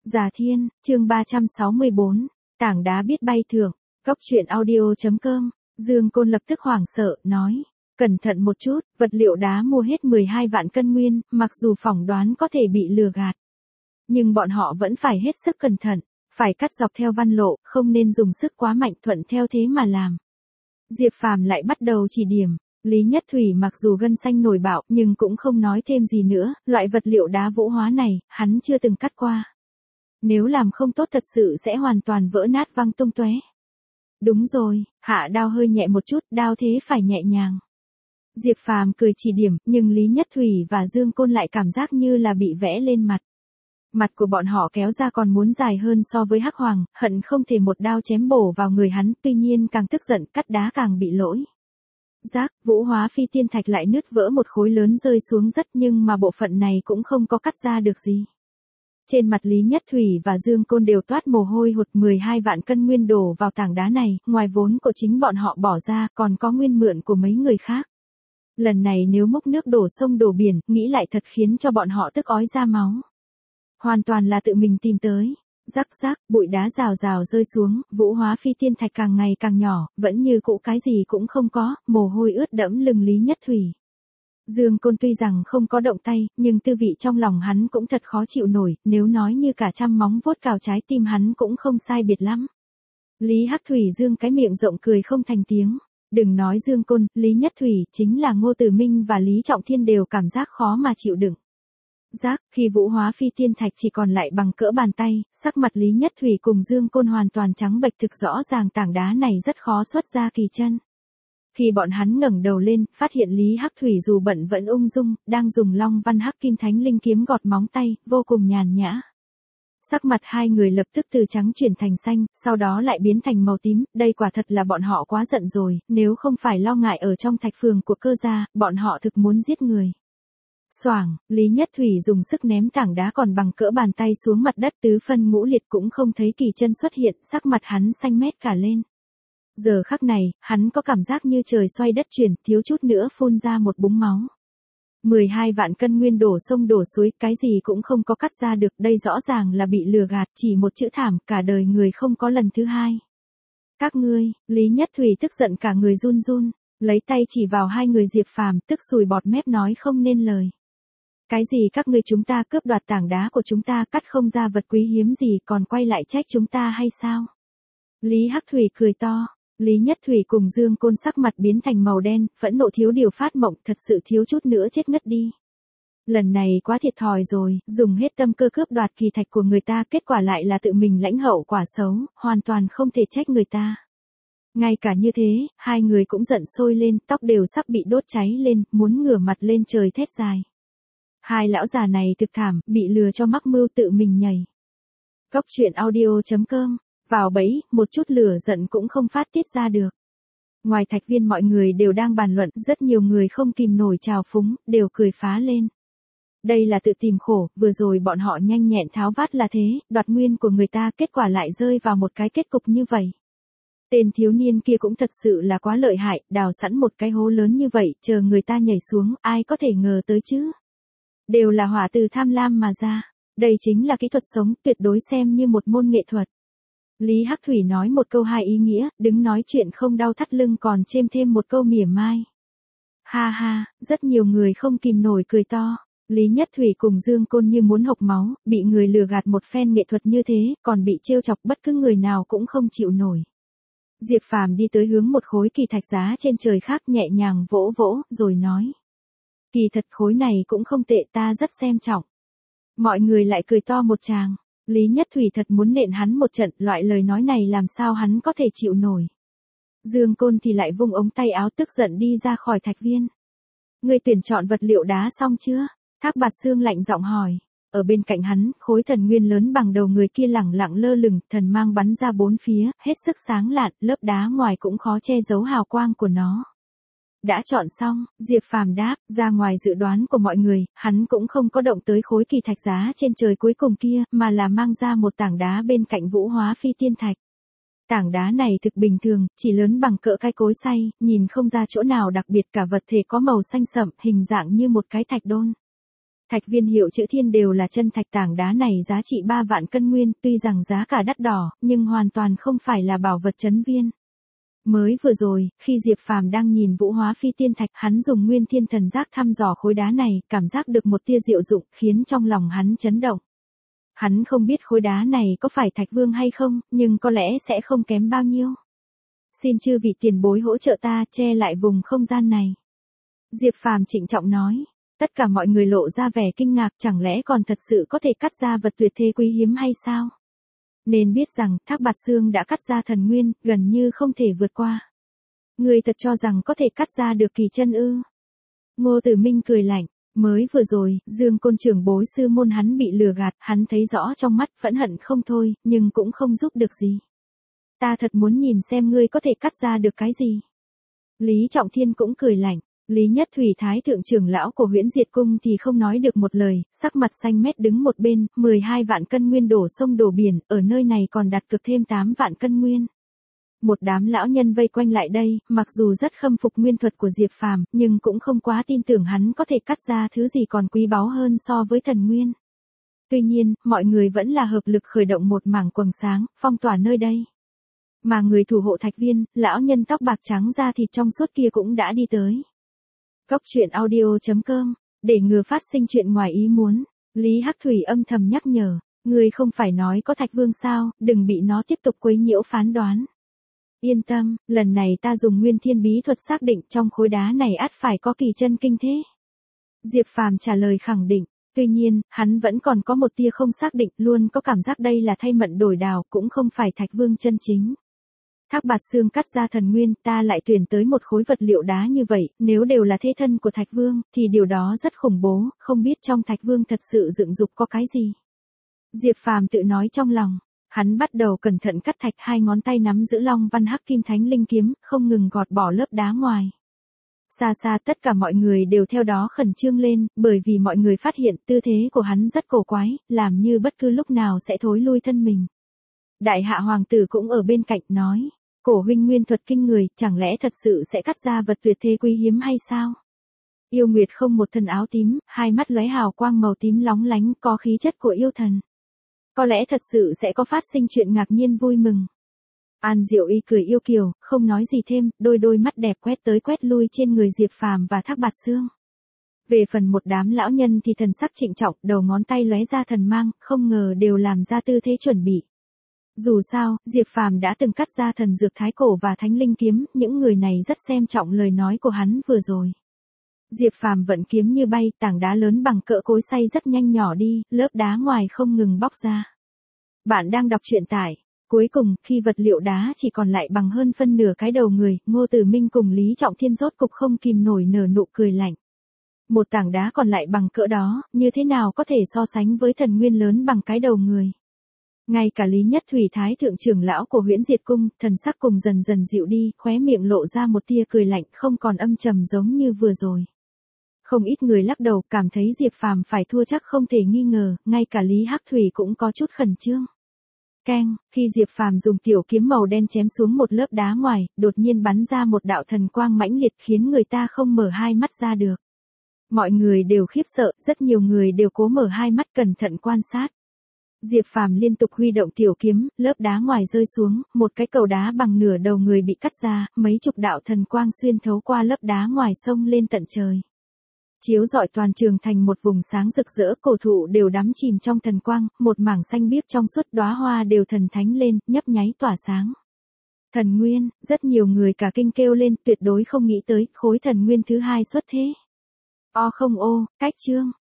Già Thiên, chương 364, tảng đá biết bay thưởng, Cốc truyện audio.com, Dương Côn lập tức hoảng sợ, nói, cẩn thận một chút, vật liệu đá mua hết 12 vạn cân nguyên, mặc dù phỏng đoán có thể bị lừa gạt. Nhưng bọn họ vẫn phải hết sức cẩn thận, phải cắt dọc theo văn lộ, không nên dùng sức quá mạnh thuận theo thế mà làm. Diệp Phàm lại bắt đầu chỉ điểm. Lý Nhất Thủy mặc dù gân xanh nổi bạo nhưng cũng không nói thêm gì nữa, loại vật liệu đá vũ hóa này, hắn chưa từng cắt qua. Nếu làm không tốt thật sự sẽ hoàn toàn vỡ nát văng tung tóe. Đúng rồi, hạ đao hơi nhẹ một chút, đao thế phải nhẹ nhàng. Diệp Phàm cười chỉ điểm, nhưng Lý Nhất Thủy và Dương Côn lại cảm giác như là bị vẽ lên mặt. Mặt của bọn họ kéo ra còn muốn dài hơn so với Hắc Hoàng, hận không thể một đao chém bổ vào người hắn, tuy nhiên càng tức giận cắt đá càng bị lỗi. Rác, vũ hóa phi tiên thạch lại nứt vỡ một khối lớn rơi xuống rất nhưng mà bộ phận này cũng không có cắt ra được gì. Trên mặt Lý Nhất Thủy và Dương Côn đều toát mồ hôi hột 12 vạn cân nguyên đổ vào tảng đá này, ngoài vốn của chính bọn họ bỏ ra còn có nguyên mượn của mấy người khác. Lần này nếu múc nước đổ sông đổ biển, nghĩ lại thật khiến cho bọn họ tức ói ra máu. Hoàn toàn là tự mình tìm tới. Rắc rắc, bụi đá rào rào rơi xuống, vũ hóa phi tiên thạch càng ngày càng nhỏ, vẫn như cũ cái gì cũng không có, mồ hôi ướt đẫm lưng Lý Nhất Thủy. Dương Côn tuy rằng không có động tay, nhưng tư vị trong lòng hắn cũng thật khó chịu nổi, nếu nói như cả trăm móng vuốt cào trái tim hắn cũng không sai biệt lắm. Lý Hắc Thủy Dương cái miệng rộng cười không thành tiếng. Đừng nói Dương Côn, Lý Nhất Thủy, chính là Ngô Tử Minh và Lý Trọng Thiên đều cảm giác khó mà chịu đựng. Giác, khi vũ hóa phi tiên thạch chỉ còn lại bằng cỡ bàn tay, sắc mặt Lý Nhất Thủy cùng Dương Côn hoàn toàn trắng bệch, thực rõ ràng tảng đá này rất khó xuất ra kỳ chân. Khi bọn hắn ngẩng đầu lên, phát hiện Lý Hắc Thủy dù bận vẫn ung dung, đang dùng Long Văn Hắc Kim Thánh Linh kiếm gọt móng tay, vô cùng nhàn nhã. Sắc mặt hai người lập tức từ trắng chuyển thành xanh, sau đó lại biến thành màu tím, đây quả thật là bọn họ quá giận rồi, nếu không phải lo ngại ở trong thạch phường của cơ gia, bọn họ thực muốn giết người. Xoảng, Lý Nhất Thủy dùng sức ném tảng đá còn bằng cỡ bàn tay xuống mặt đất, tứ phân ngũ liệt cũng không thấy kỳ chân xuất hiện, sắc mặt hắn xanh mét cả lên. Giờ khắc này, hắn có cảm giác như trời xoay đất chuyển, thiếu chút nữa phun ra một búng máu. 12 vạn cân nguyên đổ sông đổ suối, cái gì cũng không có cắt ra được, đây rõ ràng là bị lừa gạt, chỉ một chữ thảm, cả đời người không có lần thứ hai. Các ngươi, Lý Nhất Thủy tức giận cả người run run, lấy tay chỉ vào hai người Diệp Phàm, tức sùi bọt mép nói không nên lời. Cái gì các ngươi, chúng ta cướp đoạt tảng đá của chúng ta, cắt không ra vật quý hiếm gì còn quay lại trách chúng ta hay sao? Lý Hắc Thủy cười to. Lý Nhất Thủy cùng Dương Côn sắc mặt biến thành màu đen, phẫn nộ thiếu điều phát mộng, thật sự thiếu chút nữa chết ngất đi. Lần này quá thiệt thòi rồi, dùng hết tâm cơ cướp đoạt kỳ thạch của người ta, kết quả lại là tự mình lãnh hậu quả xấu, hoàn toàn không thể trách người ta. Ngay cả như thế, hai người cũng giận sôi lên, tóc đều sắp bị đốt cháy lên, muốn ngửa mặt lên trời thét dài. Hai lão già này thực thảm, bị lừa cho mắc mưu tự mình nhảy. Cốc truyện audio.com, vào bẫy, một chút lửa giận cũng không phát tiết ra được. Ngoài thạch viên mọi người đều đang bàn luận, rất nhiều người không kìm nổi trào phúng, đều cười phá lên. Đây là tự tìm khổ, vừa rồi bọn họ nhanh nhẹn tháo vát là thế, đoạt nguyên của người ta, kết quả lại rơi vào một cái kết cục như vậy. Tên thiếu niên kia cũng thật sự là quá lợi hại, đào sẵn một cái hố lớn như vậy, chờ người ta nhảy xuống, ai có thể ngờ tới chứ. Đều là hỏa từ tham lam mà ra. Đây chính là kỹ thuật sống, tuyệt đối xem như một môn nghệ thuật. Lý Hắc Thủy nói một câu hai ý nghĩa, đứng nói chuyện không đau thắt lưng còn chêm thêm một câu mỉa mai. Ha ha, rất nhiều người không kìm nổi cười to. Lý Nhất Thủy cùng Dương Côn như muốn hộc máu, bị người lừa gạt một phen nghệ thuật như thế, còn bị trêu chọc, bất cứ người nào cũng không chịu nổi. Diệp Phàm đi tới hướng một khối kỳ thạch giá trên trời khác, nhẹ nhàng vỗ vỗ, rồi nói. Kỳ thật khối này cũng không tệ, ta rất xem trọng. Mọi người lại cười to một tràng. Lý Nhất Thủy thật muốn nện hắn một trận, loại lời nói này làm sao hắn có thể chịu nổi. Dương Côn thì lại vung ống tay áo tức giận đi ra khỏi thạch viên. Ngươi tuyển chọn vật liệu đá xong chưa? Thác Bạt Xương lạnh giọng hỏi. Ở bên cạnh hắn, khối thần nguyên lớn bằng đầu người kia lẳng lặng lơ lửng, thần mang bắn ra bốn phía, hết sức sáng lạn, lớp đá ngoài cũng khó che giấu hào quang của nó. Đã chọn xong, Diệp Phàm đáp, ra ngoài dự đoán của mọi người, hắn cũng không có động tới khối kỳ thạch giá trên trời cuối cùng kia, mà là mang ra một tảng đá bên cạnh vũ hóa phi tiên thạch. Tảng đá này thực bình thường, chỉ lớn bằng cỡ cái cối xay, nhìn không ra chỗ nào đặc biệt, cả vật thể có màu xanh sậm, hình dạng như một cái thạch đôn. Thạch viên hiệu chữ thiên đều là chân thạch, tảng đá này giá trị 3 vạn cân nguyên, tuy rằng giá cả đắt đỏ, nhưng hoàn toàn không phải là bảo vật trấn viên. Mới vừa rồi, khi Diệp Phàm đang nhìn Vũ Hóa Phi Tiên Thạch, hắn dùng Nguyên Thiên Thần Giác thăm dò khối đá này, cảm giác được một tia diệu dụng, khiến trong lòng hắn chấn động. Hắn không biết khối đá này có phải Thạch Vương hay không, nhưng có lẽ sẽ không kém bao nhiêu. Xin chư vị tiền bối hỗ trợ ta che lại vùng không gian này. Diệp Phàm trịnh trọng nói. Tất cả mọi người lộ ra vẻ kinh ngạc, chẳng lẽ còn thật sự có thể cắt ra vật tuyệt thế quý hiếm hay sao? Nên biết rằng Thác Bạt Xương đã cắt ra thần nguyên, gần như không thể vượt qua. Người thật cho rằng có thể cắt ra được kỳ chân ư? Ngô Tử Minh cười lạnh. Mới vừa rồi, Dương Côn trưởng bối sư môn hắn bị lừa gạt, hắn thấy rõ trong mắt, phẫn hận không thôi, nhưng cũng không giúp được gì. Ta thật muốn nhìn xem ngươi có thể cắt ra được cái gì. Lý Trọng Thiên cũng cười lạnh. Lý Nhất Thủy Thái thượng trưởng lão của Huyễn Diệt Cung thì không nói được một lời, sắc mặt xanh mét đứng một bên, 12 vạn cân nguyên đổ sông đổ biển, ở nơi này còn đặt cược thêm 8 vạn cân nguyên. Một đám lão nhân vây quanh lại đây, mặc dù rất khâm phục nguyên thuật của Diệp Phàm, nhưng cũng không quá tin tưởng hắn có thể cắt ra thứ gì còn quý báu hơn so với thần nguyên. Tuy nhiên, mọi người vẫn là hợp lực khởi động một mảng quầng sáng, phong tỏa nơi đây. Mà người thủ hộ thạch viên, lão nhân tóc bạc trắng da thịt trong suốt kia cũng đã đi tới. Cốc truyện audio.com, để ngừa phát sinh chuyện ngoài ý muốn, Lý Hắc Thủy âm thầm nhắc nhở, người không phải nói có Thạch Vương sao, đừng bị nó tiếp tục quấy nhiễu phán đoán. Yên tâm, lần này ta dùng Nguyên Thiên bí thuật xác định trong khối đá này ắt phải có kỳ chân kinh thế. Diệp Phàm trả lời khẳng định, tuy nhiên, hắn vẫn còn có một tia không xác định, luôn có cảm giác đây là thay mận đổi đào, cũng không phải Thạch Vương chân chính. Thác Bạt Xương cắt ra thần nguyên, ta lại tuyển tới một khối vật liệu đá như vậy, nếu đều là thế thân của Thạch Vương, thì điều đó rất khủng bố, không biết trong Thạch Vương thật sự dựng dục có cái gì. Diệp Phàm tự nói trong lòng, hắn bắt đầu cẩn thận cắt thạch, hai ngón tay nắm giữ Long Văn Hắc Kim Thánh Linh kiếm, không ngừng gọt bỏ lớp đá ngoài. Xa xa tất cả mọi người đều theo đó khẩn trương lên, bởi vì mọi người phát hiện tư thế của hắn rất cổ quái, làm như bất cứ lúc nào sẽ thối lui thân mình. Đại hạ hoàng tử cũng ở bên cạnh nói. Cổ huynh nguyên thuật kinh người, chẳng lẽ thật sự sẽ cắt ra vật tuyệt thế quý hiếm hay sao? Yêu Nguyệt không một thân áo tím, hai mắt lóe hào quang màu tím lóng lánh, có khí chất của yêu thần. Có lẽ thật sự sẽ có phát sinh chuyện ngạc nhiên vui mừng. An Diệu Y cười yêu kiều, không nói gì thêm, đôi mắt đẹp quét tới quét lui trên người Diệp Phàm và Thác Bạt Xương. Về phần một đám lão nhân thì thần sắc trịnh trọng, đầu ngón tay lóe ra thần mang, không ngờ đều làm ra tư thế chuẩn bị. Dù sao, Diệp Phàm đã từng cắt ra thần dược thái cổ và thánh linh kiếm, những người này rất xem trọng lời nói của hắn vừa rồi. Diệp Phàm vận kiếm như bay, tảng đá lớn bằng cỡ cối xay rất nhanh nhỏ đi, lớp đá ngoài không ngừng bóc ra. Bạn đang đọc truyện tại. Cuối cùng, khi vật liệu đá chỉ còn lại bằng hơn phân nửa cái đầu người, Ngô Tử Minh cùng Lý Trọng Thiên rốt cục không kìm nổi nở nụ cười lạnh. Một tảng đá còn lại bằng cỡ đó, như thế nào có thể so sánh với thần nguyên lớn bằng cái đầu người. Ngay cả Lý Nhất Thủy Thái thượng trưởng lão của Huyễn Diệt Cung, thần sắc cùng dần dần dịu đi, khóe miệng lộ ra một tia cười lạnh, không còn âm trầm giống như vừa rồi. Không ít người lắc đầu, cảm thấy Diệp Phàm phải thua chắc không thể nghi ngờ, ngay cả Lý Hắc Thủy cũng có chút khẩn trương. Keng, khi Diệp Phàm dùng tiểu kiếm màu đen chém xuống một lớp đá ngoài, đột nhiên bắn ra một đạo thần quang mãnh liệt khiến người ta không mở hai mắt ra được. Mọi người đều khiếp sợ, rất nhiều người đều cố mở hai mắt cẩn thận quan sát. Diệp Phàm liên tục huy động tiểu kiếm, lớp đá ngoài rơi xuống, một cái cầu đá bằng nửa đầu người bị cắt ra, mấy chục đạo thần quang xuyên thấu qua lớp đá ngoài sông lên tận trời. Chiếu rọi toàn trường thành một vùng sáng rực rỡ, cổ thụ đều đắm chìm trong thần quang, một mảng xanh biếc trong suốt, đóa hoa đều thần thánh lên, nhấp nháy tỏa sáng. Thần nguyên, rất nhiều người cả kinh kêu lên, tuyệt đối không nghĩ tới, khối thần nguyên thứ hai xuất thế. O không ô, cách chương.